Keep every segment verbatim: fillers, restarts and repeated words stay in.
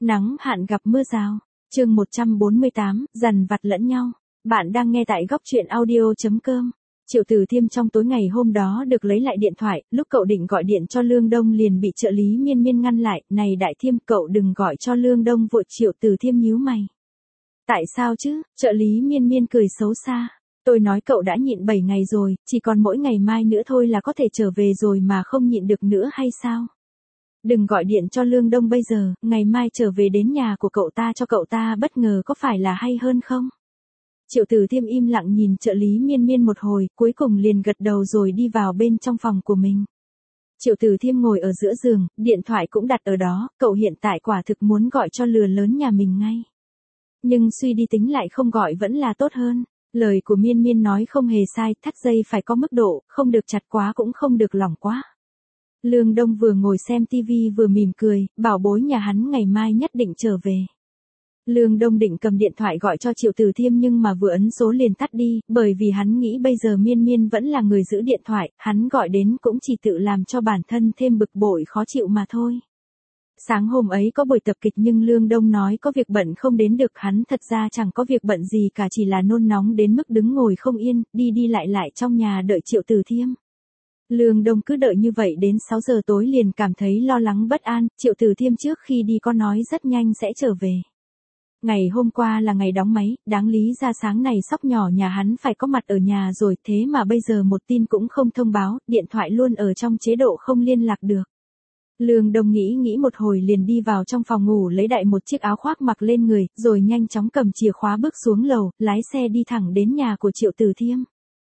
Nắng hạn gặp mưa rào. Chương một trăm bốn mươi tám, dằn vặt lẫn nhau. Bạn đang nghe tại góc truyện audio chấm com. Triệu Từ Thiêm trong tối ngày hôm đó được lấy lại điện thoại, lúc cậu định gọi điện cho Lương Đông liền bị trợ lý Miên Miên ngăn lại, "Này Đại Thiêm, cậu đừng gọi cho Lương Đông vội." Triệu Từ Thiêm nhíu mày. "Tại sao chứ?" Trợ lý Miên Miên cười xấu xa. "Tôi nói cậu đã nhịn bảy ngày rồi, chỉ còn mỗi ngày mai nữa thôi là có thể trở về rồi mà không nhịn được nữa hay sao? Đừng gọi điện cho Lương Đông bây giờ, ngày mai trở về đến nhà của cậu ta cho cậu ta bất ngờ có phải là hay hơn không?" Triệu Từ Thiêm im lặng nhìn trợ lý Miên Miên một hồi, cuối cùng liền gật đầu rồi đi vào bên trong phòng của mình. Triệu Từ Thiêm ngồi ở giữa giường, điện thoại cũng đặt ở đó, cậu hiện tại quả thực muốn gọi cho lừa lớn nhà mình ngay. Nhưng suy đi tính lại không gọi vẫn là tốt hơn. Lời của Miên Miên nói không hề sai, thắt dây phải có mức độ, không được chặt quá cũng không được lỏng quá. Lương Đông vừa ngồi xem tivi vừa mỉm cười, bảo bối nhà hắn ngày mai nhất định trở về. Lương Đông định cầm điện thoại gọi cho Triệu Từ Thiêm nhưng mà vừa ấn số liền tắt đi, bởi vì hắn nghĩ bây giờ Miên Miên vẫn là người giữ điện thoại, hắn gọi đến cũng chỉ tự làm cho bản thân thêm bực bội khó chịu mà thôi. Sáng hôm ấy có buổi tập kịch nhưng Lương Đông nói có việc bận không đến được, hắn thật ra chẳng có việc bận gì cả, chỉ là nôn nóng đến mức đứng ngồi không yên, đi đi lại lại trong nhà đợi Triệu Từ Thiêm. Lương Đông cứ đợi như vậy đến sáu giờ tối liền cảm thấy lo lắng bất an, Triệu Từ Thiêm trước khi đi có nói rất nhanh sẽ trở về. Ngày hôm qua là ngày đóng máy, đáng lý ra sáng này Sóc nhỏ nhà hắn phải có mặt ở nhà rồi, thế mà bây giờ một tin cũng không thông báo, điện thoại luôn ở trong chế độ không liên lạc được. Lương Đông nghĩ nghĩ một hồi liền đi vào trong phòng ngủ lấy đại một chiếc áo khoác mặc lên người, rồi nhanh chóng cầm chìa khóa bước xuống lầu, lái xe đi thẳng đến nhà của Triệu Từ Thiêm.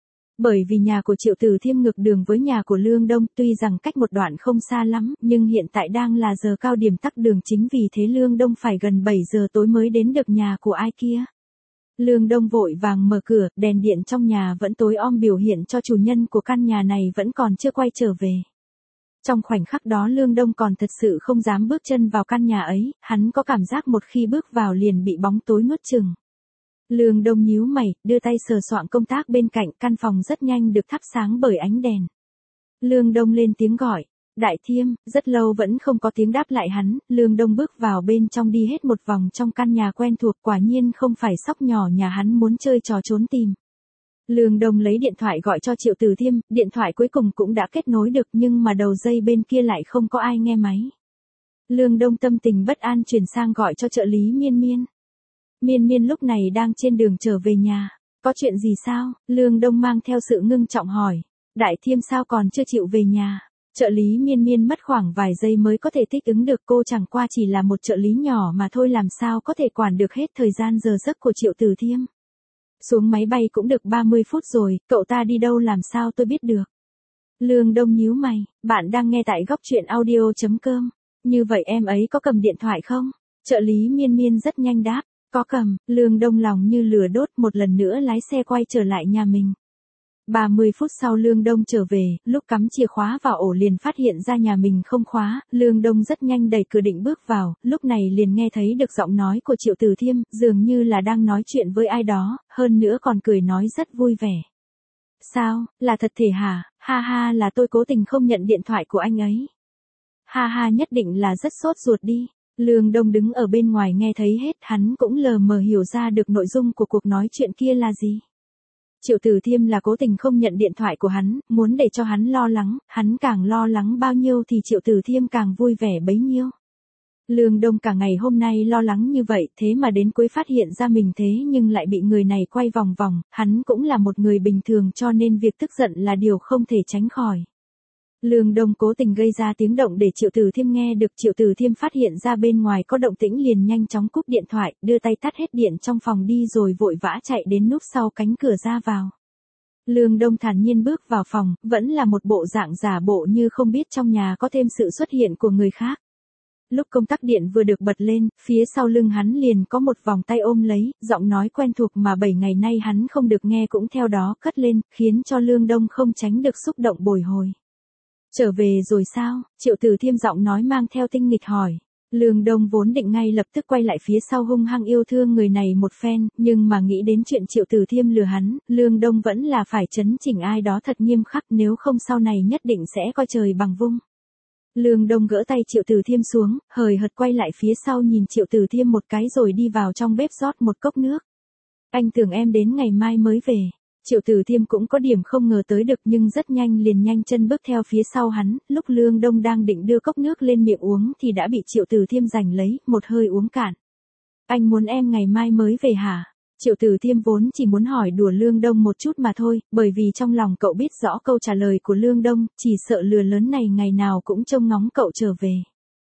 Bởi vì nhà của Triệu Từ Thiêm ngược đường với nhà của Lương Đông, tuy rằng cách một đoạn không xa lắm, nhưng hiện tại đang là giờ cao điểm tắc đường, chính vì thế Lương Đông phải gần bảy giờ tối mới đến được nhà của ai kia. Lương Đông vội vàng mở cửa, đèn điện trong nhà vẫn tối om biểu hiện cho chủ nhân của căn nhà này vẫn còn chưa quay trở về. Trong khoảnh khắc đó Lương Đông còn thật sự không dám bước chân vào căn nhà ấy, hắn có cảm giác một khi bước vào liền bị bóng tối nuốt chửng. Lương Đông nhíu mày, đưa tay sờ soạng công tác bên cạnh, căn phòng rất nhanh được thắp sáng bởi ánh đèn. Lương Đông lên tiếng gọi, "Đại Thiêm", rất lâu vẫn không có tiếng đáp lại hắn, Lương Đông bước vào bên trong đi hết một vòng trong căn nhà quen thuộc, quả nhiên không phải Sóc nhỏ nhà hắn muốn chơi trò trốn tìm. Lương Đông lấy điện thoại gọi cho Triệu Từ Thiêm, điện thoại cuối cùng cũng đã kết nối được nhưng mà đầu dây bên kia lại không có ai nghe máy. Lương Đông tâm tình bất an chuyển sang gọi cho trợ lý Miên Miên. Miên Miên lúc này đang trên đường trở về nhà. "Có chuyện gì sao?" Lương Đông mang theo sự ngưng trọng hỏi. "Đại Thiêm sao còn chưa chịu về nhà?" Trợ lý Miên Miên mất khoảng vài giây mới có thể thích ứng được, cô chẳng qua chỉ là một trợ lý nhỏ mà thôi, làm sao có thể quản được hết thời gian giờ giấc của Triệu Từ Thiêm. "Xuống máy bay cũng được ba mươi phút rồi, cậu ta đi đâu làm sao tôi biết được." Lương Đông nhíu mày, "Bạn đang nghe tại góc truyện audio chấm com. Như vậy em ấy có cầm điện thoại không?" Trợ lý Miên Miên rất nhanh đáp, "Có cầm." Lương Đông lòng như lửa đốt, một lần nữa lái xe quay trở lại nhà mình. ba mươi phút sau Lương Đông trở về, lúc cắm chìa khóa vào ổ liền phát hiện ra nhà mình không khóa, Lương Đông rất nhanh đẩy cửa định bước vào, lúc này liền nghe thấy được giọng nói của Triệu Từ Thiêm, dường như là đang nói chuyện với ai đó, hơn nữa còn cười nói rất vui vẻ. "Sao, là thật thể hả? Ha ha, là tôi cố tình không nhận điện thoại của anh ấy." "Ha ha, nhất định là rất sốt ruột đi." Lương Đông đứng ở bên ngoài nghe thấy hết, hắn cũng lờ mờ hiểu ra được nội dung của cuộc nói chuyện kia là gì. Triệu Từ Thiêm là cố tình không nhận điện thoại của hắn, muốn để cho hắn lo lắng, hắn càng lo lắng bao nhiêu thì Triệu Từ Thiêm càng vui vẻ bấy nhiêu. Lương Đông cả ngày hôm nay lo lắng như vậy, thế mà đến cuối phát hiện ra mình thế nhưng lại bị người này quay vòng vòng, hắn cũng là một người bình thường cho nên việc tức giận là điều không thể tránh khỏi. Lương Đông cố tình gây ra tiếng động để Triệu Từ Thiêm nghe được, Triệu Từ Thiêm phát hiện ra bên ngoài có động tĩnh liền nhanh chóng cúp điện thoại, đưa tay tắt hết điện trong phòng đi rồi vội vã chạy đến núp sau cánh cửa ra vào. Lương Đông thản nhiên bước vào phòng, vẫn là một bộ dạng giả bộ như không biết trong nhà có thêm sự xuất hiện của người khác. Lúc công tắc điện vừa được bật lên, phía sau lưng hắn liền có một vòng tay ôm lấy, giọng nói quen thuộc mà bảy ngày nay hắn không được nghe cũng theo đó cất lên, khiến cho Lương Đông không tránh được xúc động bồi hồi. "Trở về rồi sao?" Triệu Từ Thiêm giọng nói mang theo tinh nghịch hỏi. Lương Đông vốn định ngay lập tức quay lại phía sau hung hăng yêu thương người này một phen, nhưng mà nghĩ đến chuyện Triệu Từ Thiêm lừa hắn, Lương Đông vẫn là phải chấn chỉnh ai đó thật nghiêm khắc, nếu không sau này nhất định sẽ coi trời bằng vung. Lương Đông gỡ tay Triệu Tử Thiêm xuống, hời hợt quay lại phía sau nhìn Triệu Tử Thiêm một cái rồi đi vào trong bếp rót một cốc nước. Anh tưởng em đến ngày mai mới về. Triệu Tử Thiêm cũng có điểm không ngờ tới được nhưng rất nhanh liền nhanh chân bước theo phía sau hắn, lúc Lương Đông đang định đưa cốc nước lên miệng uống thì đã bị Triệu Tử Thiêm giành lấy, một hơi uống cạn. Anh muốn em ngày mai mới về hả? Triệu Tử Thiêm vốn chỉ muốn hỏi đùa Lương Đông một chút mà thôi, bởi vì trong lòng cậu biết rõ câu trả lời của Lương Đông, chỉ sợ lừa lớn này ngày nào cũng trông ngóng cậu trở về.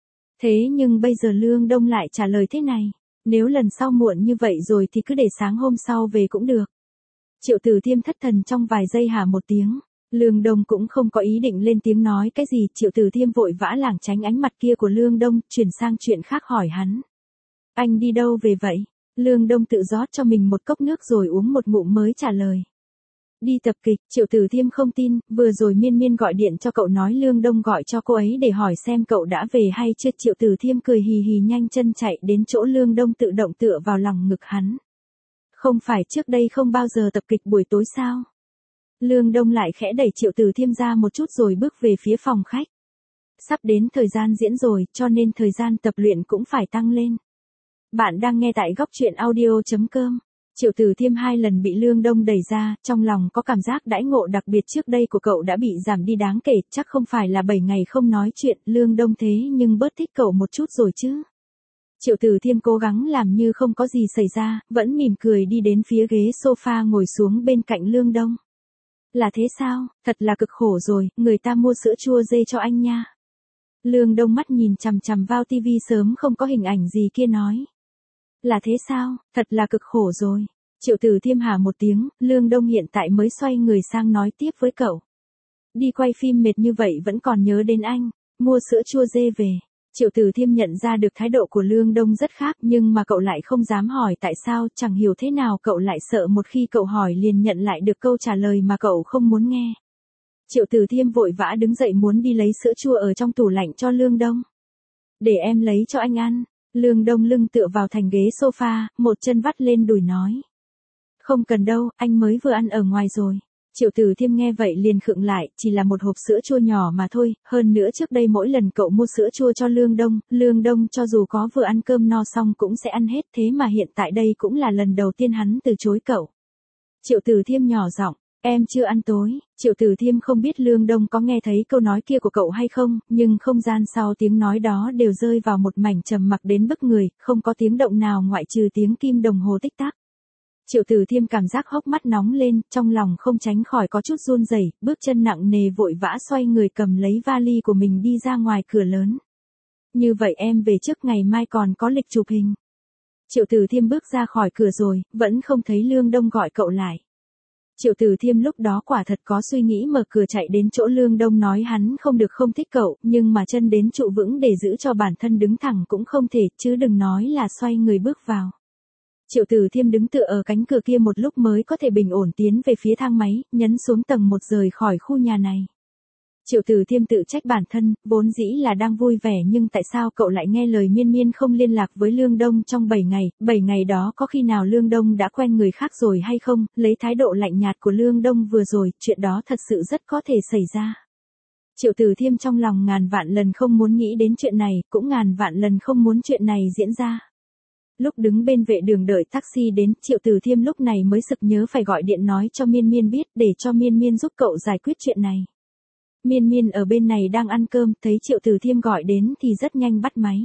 Thế nhưng bây giờ Lương Đông lại trả lời thế này, nếu lần sau muộn như vậy rồi thì cứ để sáng hôm sau về cũng được. Triệu Tử Thiêm thất thần trong vài giây hả một tiếng, Lương Đông cũng không có ý định lên tiếng nói cái gì, Triệu Tử Thiêm vội vã lảng tránh ánh mặt kia của Lương Đông, chuyển sang chuyện khác hỏi hắn. Anh đi đâu về vậy? Lương Đông tự rót cho mình một cốc nước rồi uống một ngụm mới trả lời. Đi tập kịch. Triệu Tử Thiêm không tin, vừa rồi Miên Miên gọi điện cho cậu nói Lương Đông gọi cho cô ấy để hỏi xem cậu đã về hay chưa. Triệu Tử Thiêm cười hì hì nhanh chân chạy đến chỗ Lương Đông tự động tựa vào lòng ngực hắn. Không phải trước đây không bao giờ tập kịch buổi tối sao? Lương Đông lại khẽ đẩy Triệu Tử Thiêm ra một chút rồi bước về phía phòng khách. Sắp đến thời gian diễn rồi, cho nên thời gian tập luyện cũng phải tăng lên. Bạn đang nghe tại góc truyện audio chấm com. Triệu Tử Thiêm hai lần bị Lương Đông đẩy ra, trong lòng có cảm giác đãi ngộ đặc biệt trước đây của cậu đã bị giảm đi đáng kể, chắc không phải là bảy ngày không nói chuyện, Lương Đông thế nhưng bớt thích cậu một chút rồi chứ. Triệu Tử Thiêm cố gắng làm như không có gì xảy ra, vẫn mỉm cười đi đến phía ghế sofa ngồi xuống bên cạnh Lương Đông. Là thế sao, thật là cực khổ rồi, người ta mua sữa chua dê cho anh nha. Lương Đông mắt nhìn chằm chằm vào tivi sớm không có hình ảnh gì kia nói. Là thế sao, thật là cực khổ rồi. Triệu Tử Thiêm hả một tiếng, Lương Đông hiện tại mới xoay người sang nói tiếp với cậu. Đi quay phim mệt như vậy vẫn còn nhớ đến anh, mua sữa chua dê về. Triệu Tử Thiêm nhận ra được thái độ của Lương Đông rất khác nhưng mà cậu lại không dám hỏi tại sao, chẳng hiểu thế nào cậu lại sợ một khi cậu hỏi liền nhận lại được câu trả lời mà cậu không muốn nghe. Triệu Tử Thiêm vội vã đứng dậy muốn đi lấy sữa chua ở trong tủ lạnh cho Lương Đông. Để em lấy cho anh ăn. Lương Đông lưng tựa vào thành ghế sofa, một chân vắt lên đùi nói. Không cần đâu, anh mới vừa ăn ở ngoài rồi. Triệu Tử Thiêm nghe vậy liền khựng lại, chỉ là một hộp sữa chua nhỏ mà thôi, hơn nữa trước đây mỗi lần cậu mua sữa chua cho Lương Đông, Lương Đông cho dù có vừa ăn cơm no xong cũng sẽ ăn hết, thế mà hiện tại đây cũng là lần đầu tiên hắn từ chối cậu. Triệu Tử Thiêm nhỏ giọng, em chưa ăn tối. Triệu Tử Thiêm không biết Lương Đông có nghe thấy câu nói kia của cậu hay không, nhưng không gian sau tiếng nói đó đều rơi vào một mảnh trầm mặc đến bức người, không có tiếng động nào ngoại trừ tiếng kim đồng hồ tích tắc. Triệu Tử Thiêm cảm giác hốc mắt nóng lên, trong lòng không tránh khỏi có chút run rẩy, bước chân nặng nề vội vã xoay người cầm lấy vali của mình đi ra ngoài cửa lớn. Như vậy em về trước, ngày mai còn có lịch chụp hình. Triệu Tử Thiêm bước ra khỏi cửa rồi, vẫn không thấy Lương Đông gọi cậu lại. Triệu Tử Thiêm lúc đó quả thật có suy nghĩ mở cửa chạy đến chỗ Lương Đông nói hắn không được không thích cậu, nhưng mà chân đến trụ vững để giữ cho bản thân đứng thẳng cũng không thể, chứ đừng nói là xoay người bước vào. Triệu Tử Thiêm đứng tựa ở cánh cửa kia một lúc mới có thể bình ổn tiến về phía thang máy, nhấn xuống tầng một rời khỏi khu nhà này. Triệu Tử Thiêm tự trách bản thân, vốn dĩ là đang vui vẻ nhưng tại sao cậu lại nghe lời Miên Miên không liên lạc với Lương Đông trong bảy ngày, bảy ngày đó có khi nào Lương Đông đã quen người khác rồi hay không, lấy thái độ lạnh nhạt của Lương Đông vừa rồi, chuyện đó thật sự rất có thể xảy ra. Triệu Tử Thiêm trong lòng ngàn vạn lần không muốn nghĩ đến chuyện này, cũng ngàn vạn lần không muốn chuyện này diễn ra. Lúc đứng bên vệ đường đợi taxi đến, Triệu Tử Thiêm lúc này mới sực nhớ phải gọi điện nói cho Miên Miên biết để cho Miên Miên giúp cậu giải quyết chuyện này. Miên Miên ở bên này đang ăn cơm, thấy Triệu Tử Thiêm gọi đến thì rất nhanh bắt máy.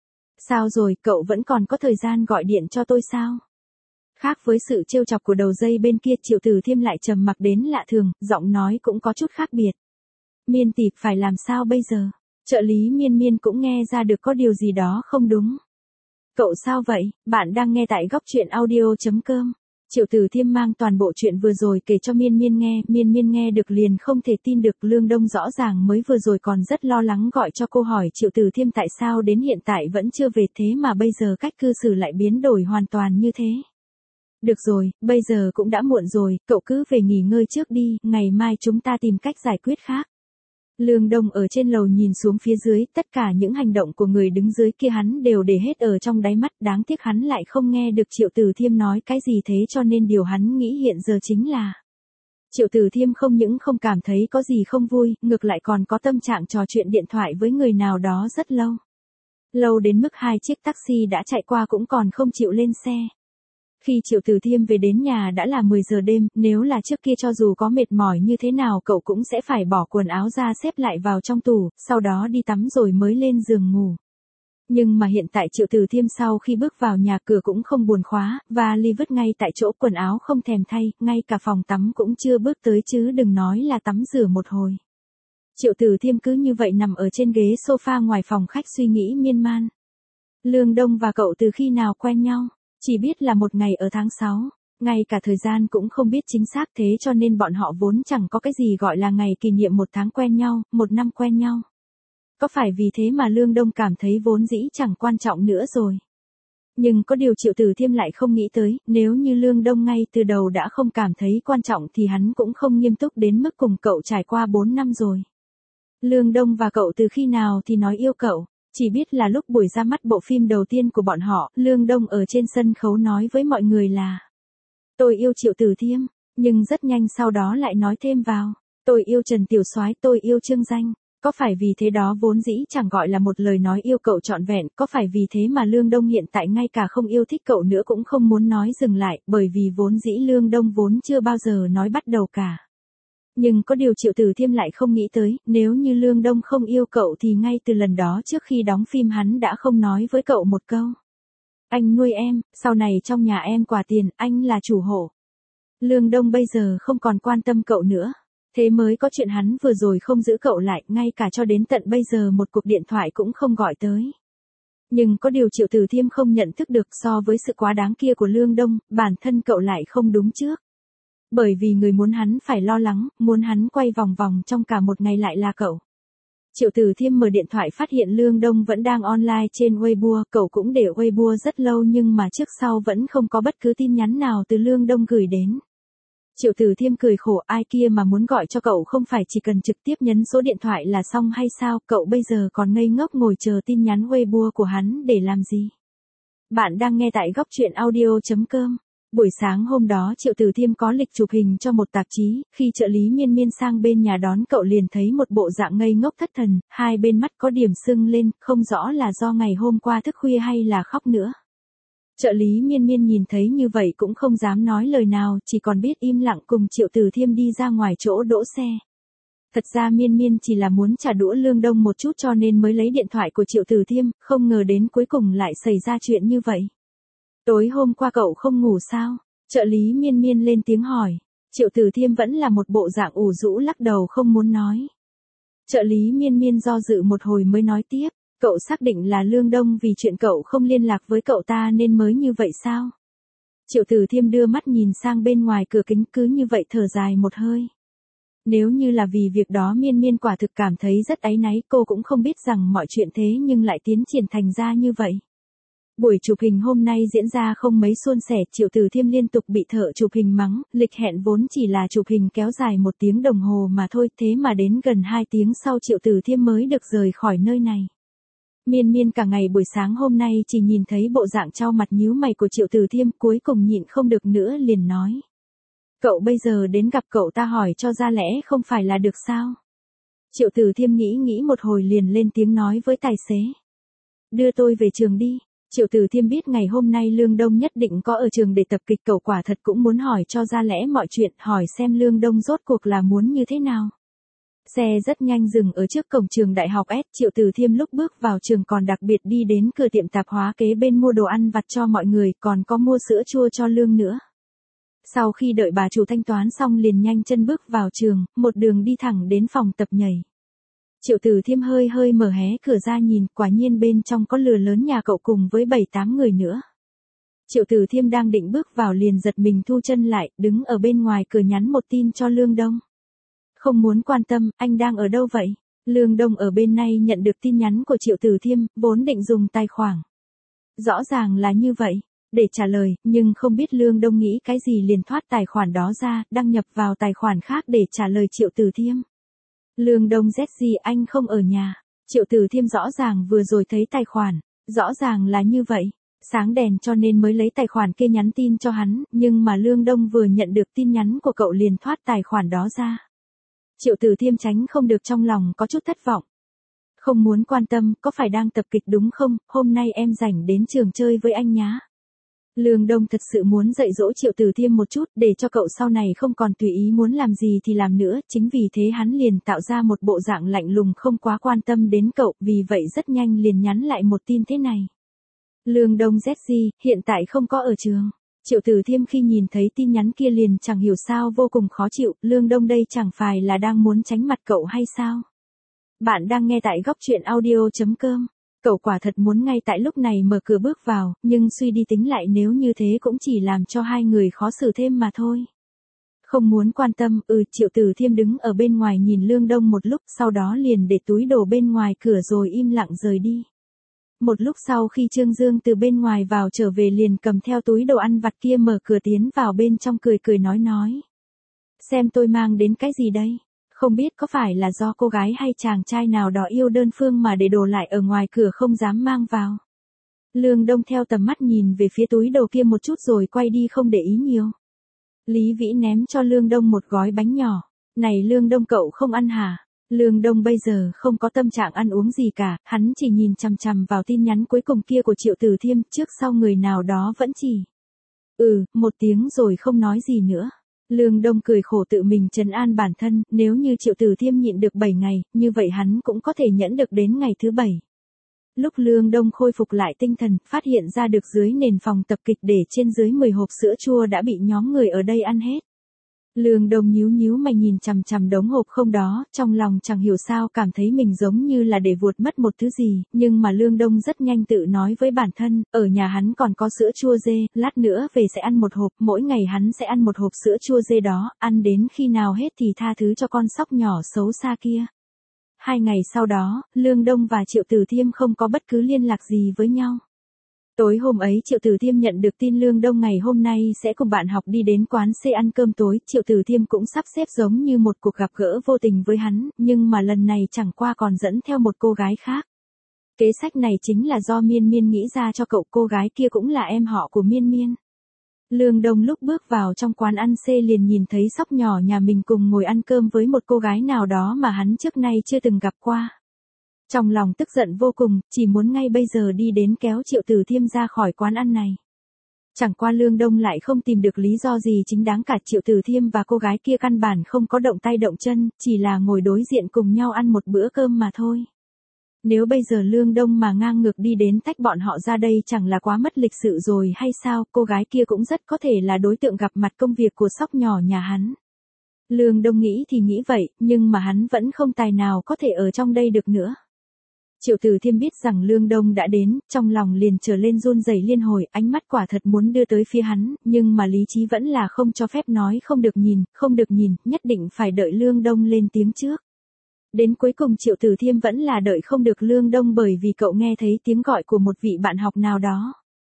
Sao rồi, cậu vẫn còn có thời gian gọi điện cho tôi sao? Khác với sự trêu chọc của đầu dây bên kia, Triệu Tử Thiêm lại trầm mặc đến lạ thường, giọng nói cũng có chút khác biệt. Miên tỷ, phải làm sao bây giờ? Trợ lý Miên Miên cũng nghe ra được có điều gì đó không đúng. Cậu sao vậy? Bạn đang nghe tại góc truyện audio chấm com. Triệu Tử Thiêm mang toàn bộ chuyện vừa rồi kể cho Miên Miên nghe, Miên Miên nghe được liền không thể tin được, Lương Đông rõ ràng mới vừa rồi còn rất lo lắng gọi cho cô hỏi Triệu Tử Thiêm tại sao đến hiện tại vẫn chưa về, thế mà bây giờ cách cư xử lại biến đổi hoàn toàn như thế. Được rồi, bây giờ cũng đã muộn rồi, cậu cứ về nghỉ ngơi trước đi, ngày mai chúng ta tìm cách giải quyết khác. Lương Đông ở trên lầu nhìn xuống phía dưới, tất cả những hành động của người đứng dưới kia hắn đều để hết ở trong đáy mắt, đáng tiếc hắn lại không nghe được Triệu Tử Thiêm nói cái gì, thế cho nên điều hắn nghĩ hiện giờ chính là Triệu Từ Thiêm không những không cảm thấy có gì không vui, ngược lại còn có tâm trạng trò chuyện điện thoại với người nào đó rất lâu. Lâu đến mức hai chiếc taxi đã chạy qua cũng còn không chịu lên xe. Khi Triệu Từ Thiêm về đến nhà đã là mười giờ đêm, nếu là trước kia cho dù có mệt mỏi như thế nào cậu cũng sẽ phải bỏ quần áo ra xếp lại vào trong tủ, sau đó đi tắm rồi mới lên giường ngủ. Nhưng mà hiện tại Triệu Từ Thiêm sau khi bước vào nhà cửa cũng không buồn khóa, và ly vứt ngay tại chỗ, quần áo không thèm thay, ngay cả phòng tắm cũng chưa bước tới chứ đừng nói là tắm rửa một hồi. Triệu Từ Thiêm cứ như vậy nằm ở trên ghế sofa ngoài phòng khách suy nghĩ miên man. Lương Đông và cậu từ khi nào quen nhau? Chỉ biết là một ngày ở tháng sáu, ngay cả thời gian cũng không biết chính xác, thế cho nên bọn họ vốn chẳng có cái gì gọi là ngày kỷ niệm một tháng quen nhau, một năm quen nhau. Có phải vì thế mà Lương Đông cảm thấy vốn dĩ chẳng quan trọng nữa rồi. Nhưng có điều Triệu Từ Thiêm lại không nghĩ tới, nếu như Lương Đông ngay từ đầu đã không cảm thấy quan trọng thì hắn cũng không nghiêm túc đến mức cùng cậu trải qua bốn năm rồi. Lương Đông và cậu từ khi nào thì nói yêu cậu, chỉ biết là lúc buổi ra mắt bộ phim đầu tiên của bọn họ, Lương Đông ở trên sân khấu nói với mọi người là tôi yêu Triệu Từ Thiêm, nhưng rất nhanh sau đó lại nói thêm vào, tôi yêu Trần Tiểu Soái, tôi yêu Trương Danh. Có phải vì thế đó vốn dĩ chẳng gọi là một lời nói yêu cậu trọn vẹn, có phải vì thế mà Lương Đông hiện tại ngay cả không yêu thích cậu nữa cũng không muốn nói dừng lại, bởi vì vốn dĩ Lương Đông vốn chưa bao giờ nói bắt đầu cả. Nhưng có điều Triệu Từ Thiêm lại không nghĩ tới, nếu như Lương Đông không yêu cậu thì ngay từ lần đó trước khi đóng phim hắn đã không nói với cậu một câu. Anh nuôi em, sau này trong nhà em quả tiền, anh là chủ hộ. Lương Đông bây giờ không còn quan tâm cậu nữa. Thế mới có chuyện hắn vừa rồi không giữ cậu lại, ngay cả cho đến tận bây giờ một cuộc điện thoại cũng không gọi tới. Nhưng có điều Triệu Từ Thiêm không nhận thức được, so với sự quá đáng kia của Lương Đông, bản thân cậu lại không đúng trước. Bởi vì người muốn hắn phải lo lắng, muốn hắn quay vòng vòng trong cả một ngày lại là cậu. Triệu Từ Thiêm mở điện thoại phát hiện Lương Đông vẫn đang online trên Weibo, cậu cũng để Weibo rất lâu nhưng mà trước sau vẫn không có bất cứ tin nhắn nào từ Lương Đông gửi đến. Triệu Từ Thiêm cười khổ, ai kia mà muốn gọi cho cậu không phải chỉ cần trực tiếp nhấn số điện thoại là xong hay sao, cậu bây giờ còn ngây ngốc ngồi chờ tin nhắn Weibo của hắn để làm gì? Bạn đang nghe tại góc truyện audio chấm com. Buổi sáng hôm đó Triệu Từ Thiêm có lịch chụp hình cho một tạp chí, khi trợ lý Miên Miên sang bên nhà đón cậu liền thấy một bộ dạng ngây ngốc thất thần, hai bên mắt có điểm sưng lên, không rõ là do ngày hôm qua thức khuya hay là khóc nữa. Trợ lý Miên Miên nhìn thấy như vậy cũng không dám nói lời nào, chỉ còn biết im lặng cùng Triệu Từ Thiêm đi ra ngoài chỗ đỗ xe. Thật ra Miên Miên chỉ là muốn trả đũa Lương Đông một chút cho nên mới lấy điện thoại của Triệu Từ Thiêm, không ngờ đến cuối cùng lại xảy ra chuyện như vậy. Tối hôm qua cậu không ngủ sao? Trợ lý Miên Miên lên tiếng hỏi. Triệu Từ Thiêm vẫn là một bộ dạng ủ rũ lắc đầu không muốn nói. Trợ lý Miên Miên do dự một hồi mới nói tiếp. Cậu xác định là Lương Đông vì chuyện cậu không liên lạc với cậu ta nên mới như vậy sao? Triệu Từ Thiêm đưa mắt nhìn sang bên ngoài cửa kính, cứ như vậy thở dài một hơi. Nếu như là vì việc đó Miên Miên quả thực cảm thấy rất áy náy, cô cũng không biết rằng mọi chuyện thế nhưng lại tiến triển thành ra như vậy. Buổi chụp hình hôm nay diễn ra không mấy suôn sẻ, Triệu Từ Thiêm liên tục bị thợ chụp hình mắng, lịch hẹn vốn chỉ là chụp hình kéo dài một tiếng đồng hồ mà thôi, thế mà đến gần hai tiếng sau Triệu Từ Thiêm mới được rời khỏi nơi này. Miên Miên cả ngày buổi sáng hôm nay chỉ nhìn thấy bộ dạng trao mặt nhíu mày của Triệu Từ Thiêm, cuối cùng nhịn không được nữa liền nói. Cậu bây giờ đến gặp cậu ta hỏi cho ra lẽ không phải là được sao? Triệu Từ Thiêm nghĩ nghĩ một hồi liền lên tiếng nói với tài xế. Đưa tôi về trường đi. Triệu Từ Thiêm biết ngày hôm nay Lương Đông nhất định có ở trường để tập kịch, cậu quả thật cũng muốn hỏi cho ra lẽ mọi chuyện, hỏi xem Lương Đông rốt cuộc là muốn như thế nào. Xe rất nhanh dừng ở trước cổng trường đại học S, Triệu Từ Thiêm lúc bước vào trường còn đặc biệt đi đến cửa tiệm tạp hóa kế bên mua đồ ăn vặt cho mọi người, còn có mua sữa chua cho Lương nữa. Sau khi đợi bà chủ thanh toán xong liền nhanh chân bước vào trường, một đường đi thẳng đến phòng tập nhảy. Triệu Từ Thiêm hơi hơi mở hé cửa ra nhìn, quả nhiên bên trong có lừa lớn nhà cậu cùng với bảy tám người nữa. Triệu Từ Thiêm đang định bước vào liền giật mình thu chân lại, đứng ở bên ngoài cửa nhắn một tin cho Lương Đông. Không muốn quan tâm, anh đang ở đâu vậy? Lương Đông ở bên này nhận được tin nhắn của Triệu Từ Thiêm, vốn định dùng tài khoản. Rõ ràng là như vậy, để trả lời, nhưng không biết Lương Đông nghĩ cái gì liền thoát tài khoản đó ra, đăng nhập vào tài khoản khác để trả lời Triệu Từ Thiêm. Lương Đông Z gì anh không ở nhà. Triệu Từ Thiêm rõ ràng vừa rồi thấy tài khoản, rõ ràng là như vậy. Sáng đèn cho nên mới lấy tài khoản kia nhắn tin cho hắn, nhưng mà Lương Đông vừa nhận được tin nhắn của cậu liền thoát tài khoản đó ra. Triệu Tử Thiêm tránh không được trong lòng có chút thất vọng. Không muốn quan tâm, có phải đang tập kịch đúng không, hôm nay em rảnh đến trường chơi với anh nhá. Lương Đông thật sự muốn dạy dỗ Triệu Tử Thiêm một chút để cho cậu sau này không còn tùy ý muốn làm gì thì làm nữa, chính vì thế hắn liền tạo ra một bộ dạng lạnh lùng không quá quan tâm đến cậu, vì vậy rất nhanh liền nhắn lại một tin thế này. Lương Đông dét gi, hiện tại không có ở trường. Triệu Tử Thiêm khi nhìn thấy tin nhắn kia liền chẳng hiểu sao vô cùng khó chịu, Lương Đông đây chẳng phải là đang muốn tránh mặt cậu hay sao? Bạn đang nghe tại góc truyện audio chấm com. Cậu quả thật muốn ngay tại lúc này mở cửa bước vào, nhưng suy đi tính lại nếu như thế cũng chỉ làm cho hai người khó xử thêm mà thôi. Không muốn quan tâm, ừ, Triệu Tử Thiêm đứng ở bên ngoài nhìn Lương Đông một lúc, sau đó liền để túi đồ bên ngoài cửa rồi im lặng rời đi. Một lúc sau khi Trương Dương từ bên ngoài vào trở về liền cầm theo túi đồ ăn vặt kia mở cửa tiến vào bên trong cười cười nói nói. Xem tôi mang đến cái gì đây? Không biết có phải là do cô gái hay chàng trai nào đó yêu đơn phương mà để đồ lại ở ngoài cửa không dám mang vào. Lương Đông theo tầm mắt nhìn về phía túi đồ kia một chút rồi quay đi không để ý nhiều. Lý Vĩ ném cho Lương Đông một gói bánh nhỏ. Này Lương Đông cậu không ăn hả? Lương Đông bây giờ không có tâm trạng ăn uống gì cả, hắn chỉ nhìn chằm chằm vào tin nhắn cuối cùng kia của Triệu Tử Thiêm, trước sau người nào đó vẫn chỉ. Ừ, một tiếng rồi không nói gì nữa. Lương Đông cười khổ tự mình trấn an bản thân, nếu như Triệu Tử Thiêm nhịn được bảy ngày, như vậy hắn cũng có thể nhẫn được đến ngày thứ bảy. Lúc Lương Đông khôi phục lại tinh thần, phát hiện ra được dưới nền phòng tập kịch để trên dưới mười hộp sữa chua đã bị nhóm người ở đây ăn hết. Lương Đông nhíu nhíu mày nhìn chằm chằm đống hộp không đó, trong lòng chẳng hiểu sao cảm thấy mình giống như là để vuột mất một thứ gì, nhưng mà Lương Đông rất nhanh tự nói với bản thân, ở nhà hắn còn có sữa chua dê, lát nữa về sẽ ăn một hộp, mỗi ngày hắn sẽ ăn một hộp sữa chua dê đó, ăn đến khi nào hết thì tha thứ cho con sóc nhỏ xấu xa kia. Hai ngày sau đó, Lương Đông và Triệu Tử Thiêm không có bất cứ liên lạc gì với nhau. Tối hôm ấy Triệu Tử Thiêm nhận được tin Lương Đông ngày hôm nay sẽ cùng bạn học đi đến quán C ăn cơm tối, Triệu Tử Thiêm cũng sắp xếp giống như một cuộc gặp gỡ vô tình với hắn, nhưng mà lần này chẳng qua còn dẫn theo một cô gái khác. Kế sách này chính là do Miên Miên nghĩ ra cho cậu, cô gái kia cũng là em họ của Miên Miên. Lương Đông lúc bước vào trong quán ăn C liền nhìn thấy sóc nhỏ nhà mình cùng ngồi ăn cơm với một cô gái nào đó mà hắn trước nay chưa từng gặp qua. Trong lòng tức giận vô cùng, chỉ muốn ngay bây giờ đi đến kéo Triệu Tử Thiêm ra khỏi quán ăn này. Chẳng qua Lương Đông lại không tìm được lý do gì chính đáng cả, Triệu Tử Thiêm và cô gái kia căn bản không có động tay động chân, chỉ là ngồi đối diện cùng nhau ăn một bữa cơm mà thôi. Nếu bây giờ Lương Đông mà ngang ngược đi đến tách bọn họ ra đây chẳng là quá mất lịch sự rồi hay sao, cô gái kia cũng rất có thể là đối tượng gặp mặt công việc của sóc nhỏ nhà hắn. Lương Đông nghĩ thì nghĩ vậy, nhưng mà hắn vẫn không tài nào có thể ở trong đây được nữa. Triệu Tử Thiêm biết rằng Lương Đông đã đến, trong lòng liền trở lên run rẩy liên hồi, ánh mắt quả thật muốn đưa tới phía hắn, nhưng mà lý trí vẫn là không cho phép nói không được nhìn, không được nhìn, nhất định phải đợi Lương Đông lên tiếng trước. Đến cuối cùng Triệu Tử Thiêm vẫn là đợi không được Lương Đông bởi vì cậu nghe thấy tiếng gọi của một vị bạn học nào đó.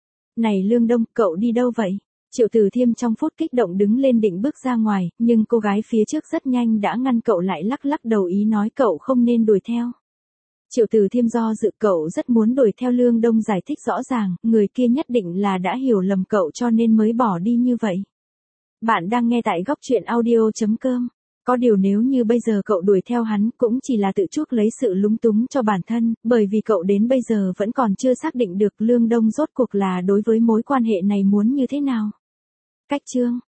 Này Lương Đông, cậu đi đâu vậy? Triệu Tử Thiêm trong phút kích động đứng lên định bước ra ngoài, nhưng cô gái phía trước rất nhanh đã ngăn cậu lại, lắc lắc đầu ý nói cậu không nên đuổi theo. Triệu Tử Thiêm do dự, cậu rất muốn đuổi theo. Lương Đông giải thích rõ ràng, người kia nhất định là đã hiểu lầm cậu cho nên mới bỏ đi như vậy. Bạn đang nghe tại góc truyện audio chấm com. Có điều nếu như bây giờ cậu đuổi theo hắn cũng chỉ là tự chuốc lấy sự lúng túng cho bản thân, bởi vì cậu đến bây giờ vẫn còn chưa xác định được Lương Đông rốt cuộc là đối với mối quan hệ này muốn như thế nào. Cách chương